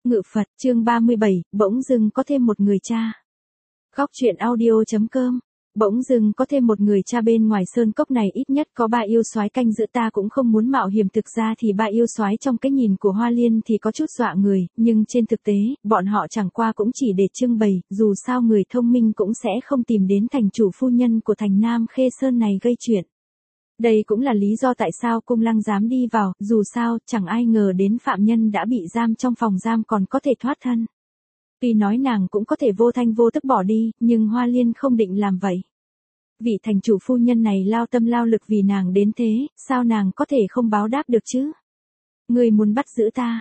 Ngự Phật, chương 37, bỗng dưng có thêm một người cha. Góc truyện audio.com. Bỗng dưng có thêm một người cha bên ngoài sơn cốc này, ít nhất có ba yêu soái canh giữ, ta cũng không muốn mạo hiểm. Thực ra thì ba yêu soái trong cái nhìn của Hoa Liên thì có chút dọa người, nhưng trên thực tế, bọn họ chẳng qua cũng chỉ để trưng bày, dù sao người thông minh cũng sẽ không tìm đến thành chủ phu nhân của thành Nam Khê Sơn này gây chuyện. Đây cũng là lý do tại sao Cung Lăng dám đi vào, dù sao, chẳng ai ngờ đến phạm nhân đã bị giam trong phòng giam còn có thể thoát thân. Tuy nói nàng cũng có thể vô thanh vô tức bỏ đi, nhưng Hoa Liên không định làm vậy. Vị thành chủ phu nhân này lao tâm lao lực vì nàng đến thế, sao nàng có thể không báo đáp được chứ? Người muốn bắt giữ ta,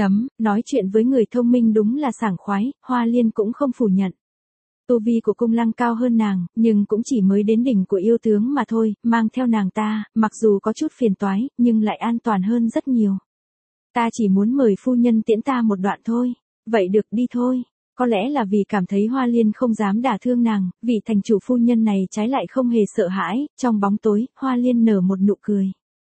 nói chuyện với người thông minh đúng là sảng khoái, Hoa Liên cũng không phủ nhận. Tu vi của Cung Lăng cao hơn nàng, nhưng cũng chỉ mới đến đỉnh của yêu tướng mà thôi, mang theo nàng ta, mặc dù có chút phiền toái, nhưng lại an toàn hơn rất nhiều. Ta chỉ muốn mời phu nhân tiễn ta một đoạn thôi. Vậy được, đi thôi. Có lẽ là vì cảm thấy Hoa Liên không dám đả thương nàng, vị thành chủ phu nhân này trái lại không hề sợ hãi, trong bóng tối, Hoa Liên nở một nụ cười.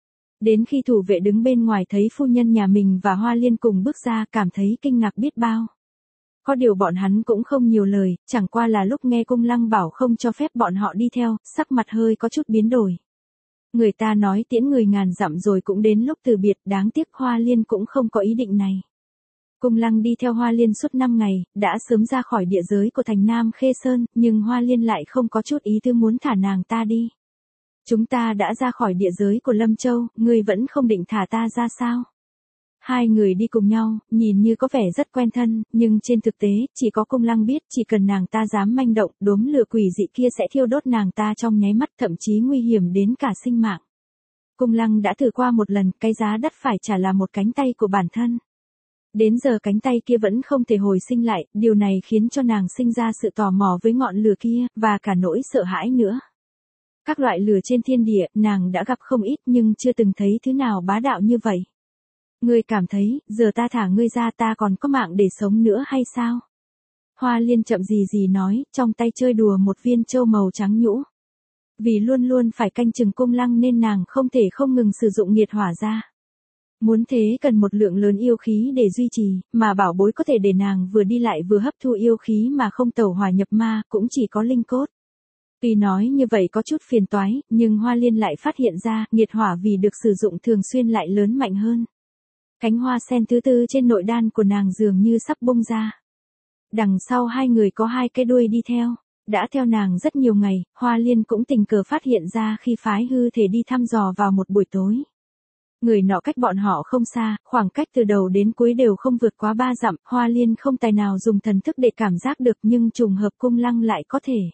Đến khi thủ vệ đứng bên ngoài thấy phu nhân nhà mình và Hoa Liên cùng bước ra, cảm thấy kinh ngạc biết bao. Có điều bọn hắn cũng không nhiều lời, chẳng qua là lúc nghe Cung Lăng bảo không cho phép bọn họ đi theo, sắc mặt hơi có chút biến đổi. Người ta nói tiễn người ngàn dặm rồi cũng đến lúc từ biệt, đáng tiếc Hoa Liên cũng không có ý định này. Cung Lăng đi theo Hoa Liên suốt 5 ngày, đã sớm ra khỏi địa giới của thành Nam Khê Sơn, nhưng Hoa Liên lại không có chút ý tư muốn thả nàng ta đi. Chúng ta đã ra khỏi địa giới của Lâm Châu, ngươi vẫn không định thả ta ra sao? Hai người đi cùng nhau, nhìn như có vẻ rất quen thân, nhưng trên thực tế, chỉ có Cung Lăng biết, chỉ cần nàng ta dám manh động, đốm lửa quỷ dị kia sẽ thiêu đốt nàng ta trong nháy mắt, thậm chí nguy hiểm đến cả sinh mạng. Cung Lăng đã thử qua một lần, cái giá đắt phải trả là một cánh tay của bản thân. Đến giờ cánh tay kia vẫn không thể hồi sinh lại, điều này khiến cho nàng sinh ra sự tò mò với ngọn lửa kia, và cả nỗi sợ hãi nữa. Các loại lửa trên thiên địa, nàng đã gặp không ít nhưng chưa từng thấy thứ nào bá đạo như vậy. Ngươi cảm thấy, giờ ta thả ngươi ra ta còn có mạng để sống nữa hay sao? Hoa Liên chậm gì nói, trong tay chơi đùa một viên châu màu trắng nhũ. Vì luôn luôn phải canh chừng Cung Lăng nên nàng không thể không ngừng sử dụng nhiệt hỏa ra. Muốn thế cần một lượng lớn yêu khí để duy trì, mà bảo bối có thể để nàng vừa đi lại vừa hấp thu yêu khí mà không tẩu hỏa nhập ma, cũng chỉ có linh cốt. Tuy nói như vậy có chút phiền toái, nhưng Hoa Liên lại phát hiện ra, nhiệt hỏa vì được sử dụng thường xuyên lại lớn mạnh hơn. Cánh hoa sen thứ tư trên nội đan của nàng dường như sắp bung ra. Đằng sau hai người có hai cái đuôi đi theo. Đã theo nàng rất nhiều ngày, Hoa Liên cũng tình cờ phát hiện ra khi phái hư thể đi thăm dò vào một buổi tối. Người nọ cách bọn họ không xa, khoảng cách từ đầu đến cuối đều không vượt quá 3 dặm, Hoa Liên không tài nào dùng thần thức để cảm giác được nhưng trùng hợp Cung Lăng lại có thể.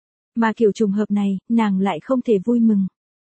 Mà kiểu trùng hợp này, nàng lại không thể vui mừng.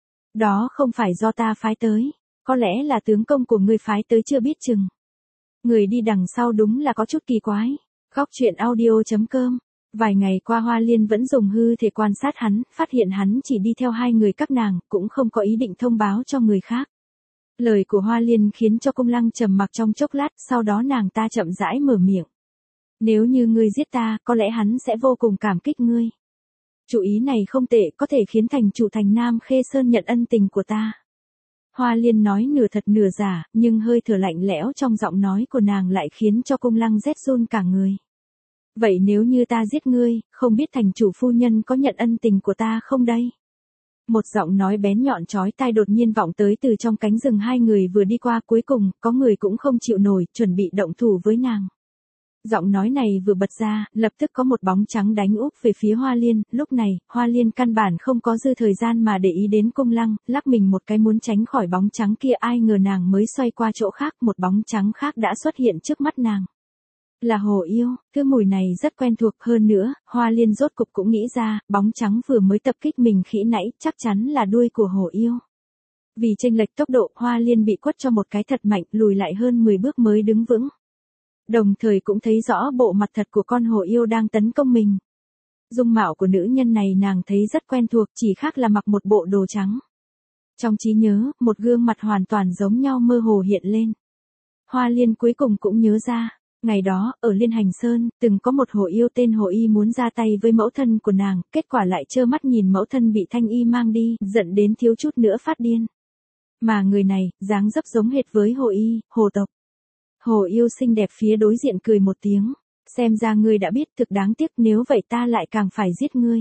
Đó không phải do ta phái tới, có lẽ là tướng công của ngươi phái tới chưa biết chừng. Người đi đằng sau đúng là có chút kỳ quái. Góc truyện audio.com. Vài ngày qua Hoa Liên vẫn dùng hư thể quan sát hắn, phát hiện hắn chỉ đi theo hai người các nàng, cũng không có ý định thông báo cho người khác. Lời của Hoa Liên khiến cho Cung Lăng trầm mặc trong chốc lát, sau đó nàng ta chậm rãi mở miệng. Nếu như ngươi giết ta, có lẽ hắn sẽ vô cùng cảm kích ngươi. Chủ ý này không tệ, có thể khiến thành chủ thành Nam Khê Sơn nhận ân tình của ta. Hoa Liên nói nửa thật nửa giả, nhưng hơi thở lạnh lẽo trong giọng nói của nàng lại khiến cho Cung Lăng rét run cả người. Vậy nếu như ta giết ngươi, không biết thành chủ phu nhân có nhận ân tình của ta không đây? Một giọng nói bén nhọn chói tai đột nhiên vọng tới từ trong cánh rừng hai người vừa đi qua, cuối cùng, có người cũng không chịu nổi, chuẩn bị động thủ với nàng. Giọng nói này vừa bật ra, lập tức có một bóng trắng đánh úp về phía Hoa Liên, lúc này, Hoa Liên căn bản không có dư thời gian mà để ý đến Cung Lăng, lắc mình một cái muốn tránh khỏi bóng trắng kia, ai ngờ nàng mới xoay qua chỗ khác, một bóng trắng khác đã xuất hiện trước mắt nàng. Là hổ yêu, thứ mùi này rất quen thuộc, hơn nữa, Hoa Liên rốt cục cũng nghĩ ra, bóng trắng vừa mới tập kích mình khi nãy, chắc chắn là đuôi của hổ yêu. Vì chênh lệch tốc độ, Hoa Liên bị quất cho một cái thật mạnh, lùi lại hơn 10 bước mới đứng vững. Đồng thời cũng thấy rõ bộ mặt thật của con hổ yêu đang tấn công mình. Dung mạo của nữ nhân này nàng thấy rất quen thuộc, chỉ khác là mặc một bộ đồ trắng. Trong trí nhớ, một gương mặt hoàn toàn giống nhau mơ hồ hiện lên. Hoa Liên cuối cùng cũng nhớ ra. Ngày đó, ở Liên Hành Sơn, từng có một hổ yêu tên Hổ Y muốn ra tay với mẫu thân của nàng, kết quả lại trơ mắt nhìn mẫu thân bị Thanh Y mang đi, giận đến thiếu chút nữa phát điên. Mà người này, dáng dấp giống hệt với Hổ Y, Hồ tộc. Hồ Yêu xinh đẹp phía đối diện cười một tiếng. Xem ra ngươi đã biết, thực đáng tiếc, nếu vậy ta lại càng phải giết ngươi.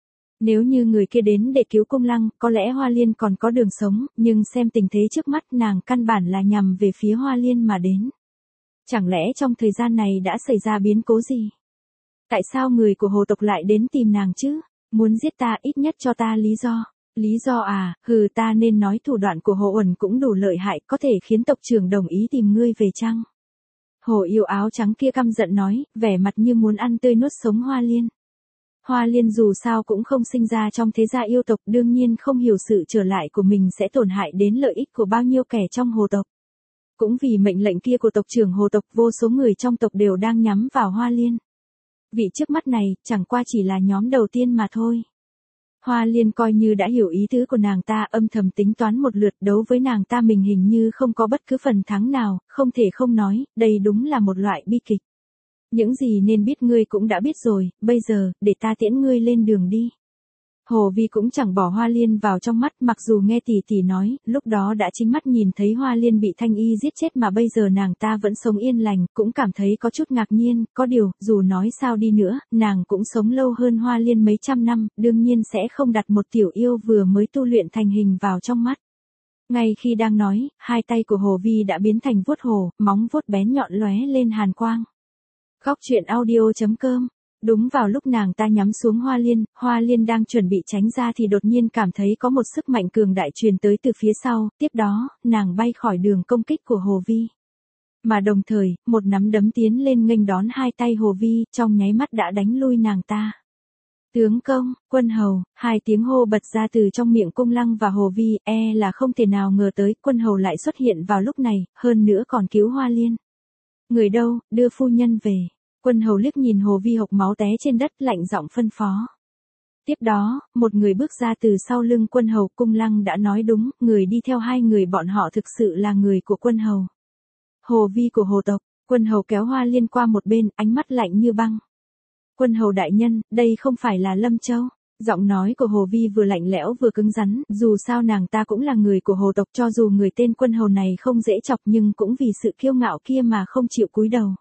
Nếu như người kia đến để cứu Cung Lăng, có lẽ Hoa Liên còn có đường sống, nhưng xem tình thế trước mắt nàng căn bản là nhằm về phía Hoa Liên mà đến. Chẳng lẽ trong thời gian này đã xảy ra biến cố gì? Tại sao người của Hồ tộc lại đến tìm nàng chứ? Muốn giết ta, ít nhất cho ta lý do. Lý do à, ta nên nói thủ đoạn của Hồ Uẩn cũng đủ lợi hại, có thể khiến tộc trưởng đồng ý tìm ngươi về chăng? Hồ Yêu áo trắng kia căm giận nói, vẻ mặt như muốn ăn tươi nuốt sống Hoa Liên. Hoa Liên dù sao cũng không sinh ra trong thế gia yêu tộc, đương nhiên không hiểu sự trở lại của mình sẽ tổn hại đến lợi ích của bao nhiêu kẻ trong Hồ tộc. Cũng vì mệnh lệnh kia của tộc trưởng Hồ tộc, vô số người trong tộc đều đang nhắm vào Hoa Liên. Vị trước mắt này, chẳng qua chỉ là nhóm đầu tiên mà thôi. Hoa Liên coi như đã hiểu ý tứ của nàng ta, âm thầm tính toán một lượt, đấu với nàng ta mình hình như không có bất cứ phần thắng nào, không thể không nói, đây đúng là một loại bi kịch. Những gì nên biết ngươi cũng đã biết rồi, bây giờ, để ta tiễn ngươi lên đường đi. Hồ Vi cũng chẳng bỏ Hoa Liên vào trong mắt, mặc dù nghe tỷ tỷ nói, lúc đó đã chính mắt nhìn thấy Hoa Liên bị Thanh Y giết chết mà bây giờ nàng ta vẫn sống yên lành, cũng cảm thấy có chút ngạc nhiên, có điều, dù nói sao đi nữa, nàng cũng sống lâu hơn Hoa Liên mấy trăm năm, đương nhiên sẽ không đặt một tiểu yêu vừa mới tu luyện thành hình vào trong mắt. Ngay khi đang nói, hai tay của Hồ Vi đã biến thành vuốt hồ, móng vuốt bén nhọn lóe lên hàn quang. Góc truyện audio.com. Đúng vào lúc nàng ta nhắm xuống Hoa Liên đang chuẩn bị tránh ra thì đột nhiên cảm thấy có một sức mạnh cường đại truyền tới từ phía sau, tiếp đó, nàng bay khỏi đường công kích của Hồ Vi. Mà đồng thời, một nắm đấm tiến lên nghênh đón hai tay Hồ Vi, trong nháy mắt đã đánh lui nàng ta. Tướng công, Quân Hầu, hai tiếng hô bật ra từ trong miệng Cung Lăng và Hồ Vi, là không thể nào ngờ tới Quân Hầu lại xuất hiện vào lúc này, hơn nữa còn cứu Hoa Liên. Người đâu, đưa phu nhân về. Quân Hầu liếc nhìn Hồ Vi hộc máu té trên đất, lạnh giọng phân phó. Tiếp đó, một người bước ra từ sau lưng Quân Hầu. Cung Lăng đã nói đúng, người đi theo hai người bọn họ thực sự là người của Quân Hầu. Hồ Vi của Hồ tộc. Quân Hầu kéo Hoa Liên qua một bên, ánh mắt lạnh như băng. Quân Hầu đại nhân, đây không phải là Lâm Châu. Giọng nói của Hồ Vi vừa lạnh lẽo vừa cứng rắn, dù sao nàng ta cũng là người của Hồ tộc, cho dù người tên Quân Hầu này không dễ chọc nhưng cũng vì sự kiêu ngạo kia mà không chịu cúi đầu.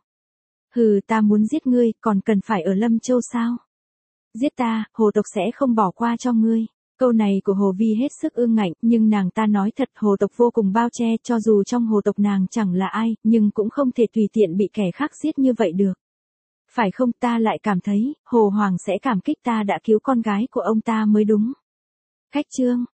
Ta muốn giết ngươi, còn cần phải ở Lâm Châu sao? Giết ta, Hồ tộc sẽ không bỏ qua cho ngươi. Câu này của Hồ Vi hết sức ương ngạnh, nhưng nàng ta nói thật, Hồ tộc vô cùng bao che, cho dù trong Hồ tộc nàng chẳng là ai, nhưng cũng không thể tùy tiện bị kẻ khác giết như vậy được. Phải không, ta lại cảm thấy, Hồ Hoàng sẽ cảm kích ta đã cứu con gái của ông ta mới đúng. Khách trương,